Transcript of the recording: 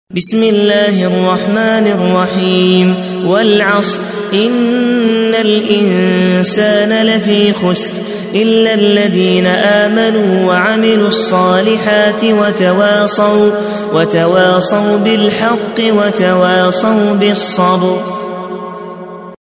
بسم الله الرحمن الرحيم والعصر إن الإنسان لفي خسر إلا الذين آمنوا وعملوا الصالحات وتواصوا بالحق وتواصوا بالصبر.